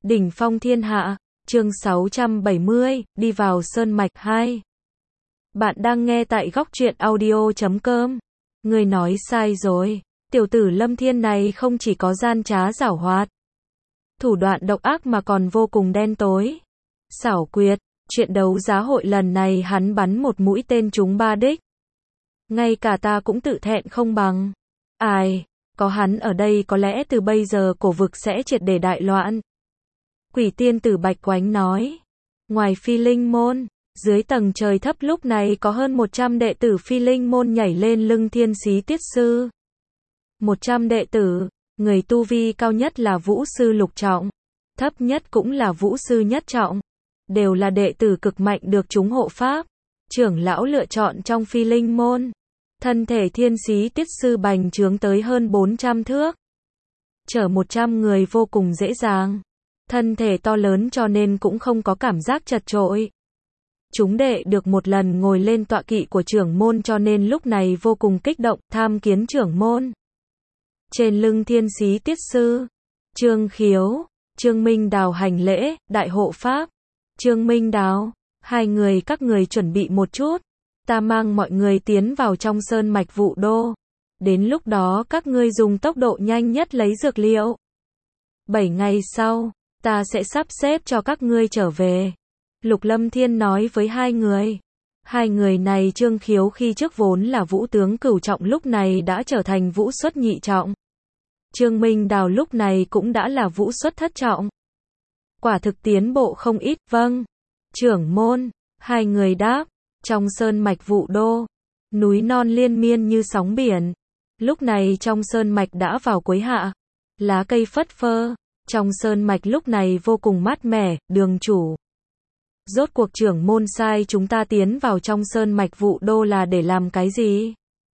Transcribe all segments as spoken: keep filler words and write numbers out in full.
Đỉnh phong thiên hạ, chương sáu trăm bảy mươi, đi vào sơn mạch hai. Bạn đang nghe tại góc truyện audio chấm com. Người nói sai rồi, tiểu tử Lâm Thiên này không chỉ có gian trá giảo hoạt, thủ đoạn độc ác mà còn vô cùng đen tối, xảo quyệt. Chuyện đấu giá hội lần này hắn bắn một mũi tên trúng ba đích. Ngay cả ta cũng tự thẹn không bằng. Ai, có hắn ở đây có lẽ từ bây giờ cổ vực sẽ triệt để đại loạn. Quỷ tiên tử Bạch Quánh nói. Ngoài Phi Linh môn, dưới tầng trời thấp lúc này có hơn một trăm đệ tử Phi Linh môn nhảy lên lưng Thiên Xí Tiết Sư. một trăm đệ tử, người tu vi cao nhất là Vũ Sư lục trọng, thấp nhất cũng là Vũ Sư nhất trọng. Đều là đệ tử cực mạnh được chúng hộ pháp, trưởng lão lựa chọn trong Phi Linh môn. Thân thể Thiên Xí Tiết Sư bành trướng tới hơn bốn trăm thước. Chở một trăm người vô cùng dễ dàng. Thân thể to lớn cho nên cũng không có cảm giác chật chội. Chúng đệ được một lần ngồi lên tọa kỵ của trưởng môn cho nên lúc này vô cùng kích động, tham kiến trưởng môn. Trên lưng Thiên Xí Tiết Sư, Trương Khiếu, Trương Minh Đào hành lễ, đại hộ pháp. Trương Minh Đào, hai người các người chuẩn bị một chút, ta mang mọi người tiến vào trong sơn mạch Vũ Đô. Đến lúc đó các ngươi dùng tốc độ nhanh nhất lấy dược liệu. Bảy ngày sau, ta sẽ sắp xếp cho các ngươi trở về. Lục Lâm Thiên nói với hai người. Hai người này Trương Khiếu khi trước vốn là vũ tướng cửu trọng lúc này đã trở thành vũ xuất nhị trọng. Trương Minh Đào lúc này cũng đã là vũ xuất thất trọng. Quả thực tiến bộ không ít, vâng. Trưởng môn, hai người đáp, trong sơn mạch Vũ Đô, núi non liên miên như sóng biển. Lúc này trong sơn mạch đã vào cuối hạ, lá cây phất phơ, trong sơn mạch lúc này vô cùng mát mẻ, đường chủ. Rốt cuộc trưởng môn sai chúng ta tiến vào trong sơn mạch Vũ Đô là để làm cái gì?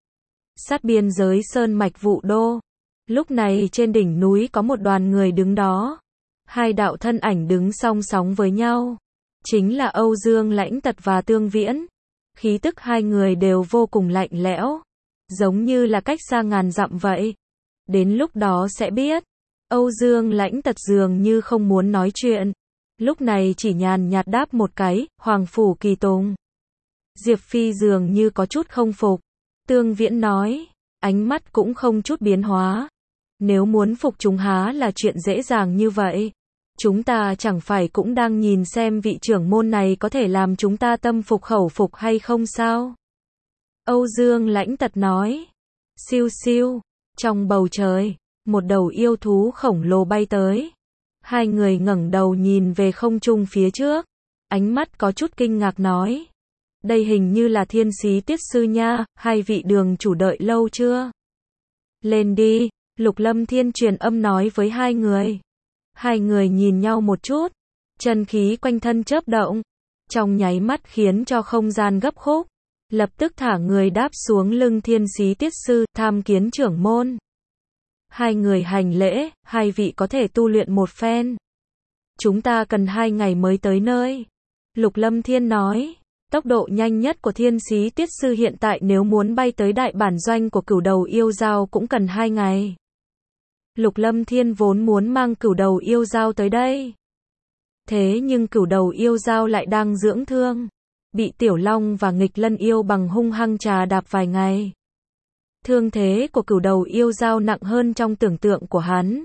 Sát biên giới sơn mạch Vũ Đô, lúc này trên đỉnh núi có một đoàn người đứng đó. Hai đạo thân ảnh đứng song song với nhau. Chính là Âu Dương Lãnh Tật và Tương Viễn. Khí tức hai người đều vô cùng lạnh lẽo. Giống như là cách xa ngàn dặm vậy. Đến lúc đó sẽ biết. Âu Dương Lãnh Tật dường như không muốn nói chuyện. Lúc này chỉ nhàn nhạt đáp một cái, Hoàng Phủ Kỳ Tùng. Diệp Phi dường như có chút không phục. Tương Viễn nói, ánh mắt cũng không chút biến hóa. Nếu muốn phục chúng há là chuyện dễ dàng như vậy. Chúng ta chẳng phải cũng đang nhìn xem vị trưởng môn này có thể làm chúng ta tâm phục khẩu phục hay không sao? Âu Dương Lãnh Tật nói. Siêu siêu, trong bầu trời, một đầu yêu thú khổng lồ bay tới. Hai người ngẩng đầu nhìn về không trung phía trước. Ánh mắt có chút kinh ngạc nói. Đây hình như là Thiên Xí Tiết Sư nha, hai vị đường chủ đợi lâu chưa? Lên đi, Lục Lâm Thiên truyền âm nói với hai người. Hai người nhìn nhau một chút, chân khí quanh thân chớp động, trong nháy mắt khiến cho không gian gấp khúc, lập tức thả người đáp xuống lưng Thiên Xí Tiết Sư, tham kiến trưởng môn. Hai người hành lễ, hai vị có thể tu luyện một phen. Chúng ta cần hai ngày mới tới nơi. Lục Lâm Thiên nói, tốc độ nhanh nhất của Thiên Xí Tiết Sư hiện tại nếu muốn bay tới đại bản doanh của Cửu Đầu Yêu Dao cũng cần hai ngày. Lục Lâm Thiên vốn muốn mang Cửu Đầu Yêu Dao tới đây. Thế nhưng Cửu Đầu Yêu Dao lại đang dưỡng thương. Bị Tiểu Long và Nghịch Lân Yêu bằng hung hăng trà đạp vài ngày. Thương thế của Cửu Đầu Yêu Dao nặng hơn trong tưởng tượng của hắn.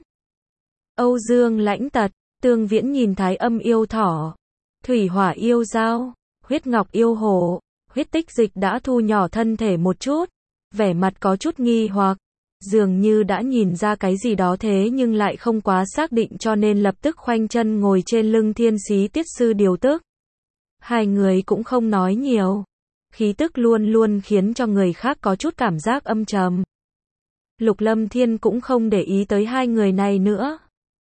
Âu Dương Lãnh Tật, Tương Viễn nhìn Thái Âm Yêu Thỏ, Thủy Hỏa Yêu Dao, Huyết Ngọc Yêu Hổ, Huyết Tích Dịch đã thu nhỏ thân thể một chút. Vẻ mặt có chút nghi hoặc. Dường như đã nhìn ra cái gì đó thế nhưng lại không quá xác định cho nên lập tức khoanh chân ngồi trên lưng Thiên Xí Tiết Sư điều tức. Hai người cũng không nói nhiều. Khí tức luôn luôn khiến cho người khác có chút cảm giác âm trầm. Lục Lâm Thiên cũng không để ý tới hai người này nữa.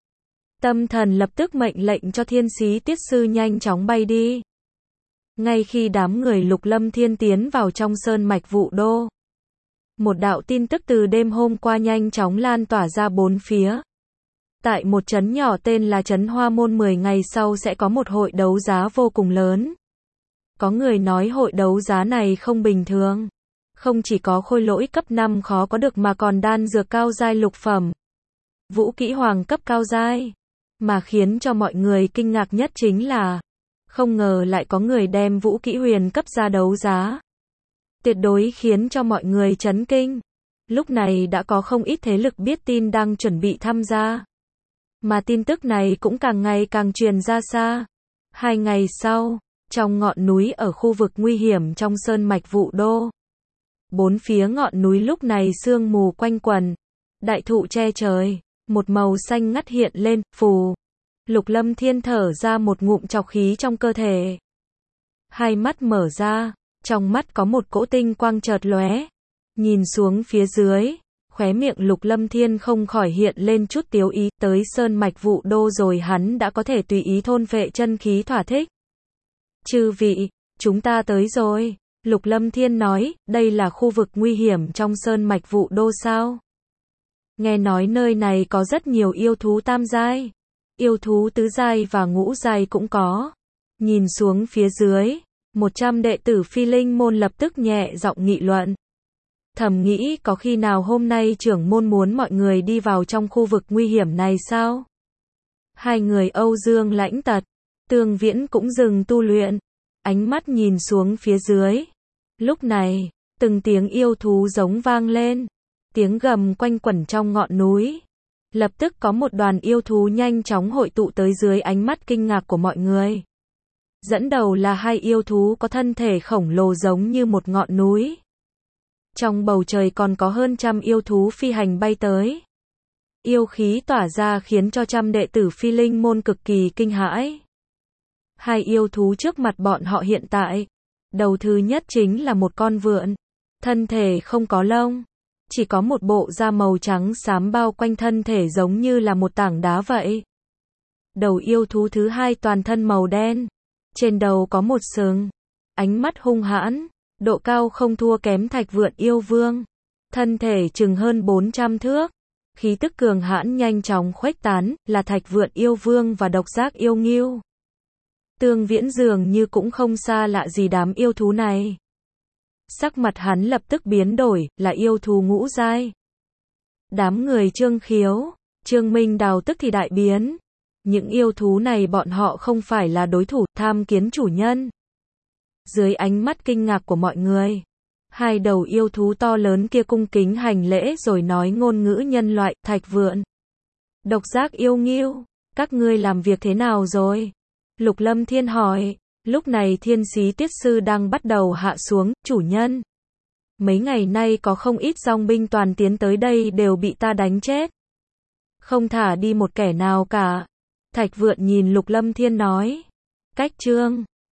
Tâm thần lập tức mệnh lệnh cho Thiên Xí Tiết Sư nhanh chóng bay đi. Ngay khi đám người Lục Lâm Thiên tiến vào trong sơn mạch Vũ Đô, một đạo tin tức từ đêm hôm qua nhanh chóng lan tỏa ra bốn phía. Tại một trấn nhỏ tên là trấn Hoa Môn mười ngày sau sẽ có một hội đấu giá vô cùng lớn. Có người nói hội đấu giá này không bình thường. Không chỉ có khôi lỗi cấp năm khó có được mà còn đan dược cao giai lục phẩm. Vũ kỹ hoàng cấp cao giai. Mà khiến cho mọi người kinh ngạc nhất chính là, không ngờ lại có người đem vũ kỹ huyền cấp ra đấu giá. Tuyệt đối khiến cho mọi người chấn kinh. Lúc này đã có không ít thế lực biết tin đang chuẩn bị tham gia. Mà tin tức này cũng càng ngày càng truyền ra xa. Hai ngày sau, trong ngọn núi ở khu vực nguy hiểm trong sơn mạch Vũ Đô. Bốn phía ngọn núi lúc này sương mù quanh quần. Đại thụ che trời, một màu xanh ngắt hiện lên, phù. Lục Lâm Thiên thở ra một ngụm trọc khí trong cơ thể. Hai mắt mở ra, trong mắt có một cỗ tinh quang chợt lóe. Nhìn xuống phía dưới, khóe miệng Lục Lâm Thiên không khỏi hiện lên chút tiếu ý, tới sơn mạch Vũ Đô rồi hắn đã có thể tùy ý thôn phệ chân khí thỏa thích. Chư vị, chúng ta tới rồi. Lục Lâm Thiên nói, đây là khu vực nguy hiểm trong sơn mạch Vũ Đô sao? Nghe nói nơi này có rất nhiều yêu thú tam giai, yêu thú tứ giai và ngũ giai cũng có. Nhìn xuống phía dưới, một trăm đệ tử Phi Linh môn lập tức nhẹ giọng nghị luận. Thầm nghĩ có khi nào hôm nay trưởng môn muốn mọi người đi vào trong khu vực nguy hiểm này sao? Hai người Âu Dương Lãnh Tật, Tương Viễn cũng dừng tu luyện, ánh mắt nhìn xuống phía dưới. Lúc này, từng tiếng yêu thú giống vang lên, tiếng gầm quanh quẩn trong ngọn núi. Lập tức có một đoàn yêu thú nhanh chóng hội tụ tới dưới ánh mắt kinh ngạc của mọi người. Dẫn đầu là hai yêu thú có thân thể khổng lồ giống như một ngọn núi. Trong bầu trời còn có hơn trăm yêu thú phi hành bay tới. Yêu khí tỏa ra khiến cho trăm đệ tử Phi Linh môn cực kỳ kinh hãi. Hai yêu thú trước mặt bọn họ hiện tại. Đầu thứ nhất chính là một con vượn. Thân thể không có lông. Chỉ có một bộ da màu trắng xám bao quanh thân thể giống như là một tảng đá vậy. Đầu yêu thú thứ hai toàn thân màu đen. Trên đầu có một sừng. Ánh mắt hung hãn. Độ cao không thua kém Thạch Vượn yêu vương. Thân thể chừng hơn bốn trăm thước. Khí tức cường hãn nhanh chóng khuếch tán, là Thạch Vượn yêu vương và Độc Giác yêu ngưu. Tương Viễn dường như cũng không xa lạ gì đám yêu thú này. Sắc mặt hắn lập tức biến đổi, là yêu thú ngũ giai. Đám người Trương Khiếu, Trương Minh Đào tức thì đại biến. Những yêu thú này bọn họ không phải là đối thủ, tham kiến chủ nhân. Dưới ánh mắt kinh ngạc của mọi người, hai đầu yêu thú to lớn kia cung kính hành lễ rồi nói ngôn ngữ nhân loại. Thạch Vượn, Độc Giác yêu ngưu, các ngươi làm việc thế nào rồi? Lục Lâm Thiên hỏi. Lúc này Thiên Xí Tiết Sư đang bắt đầu hạ xuống. Chủ nhân, mấy ngày nay có không ít dòng binh toàn tiến tới đây đều bị ta đánh chết. Không thả đi một kẻ nào cả. Thạch Vượn nhìn Lục Lâm Thiên nói. Cách chương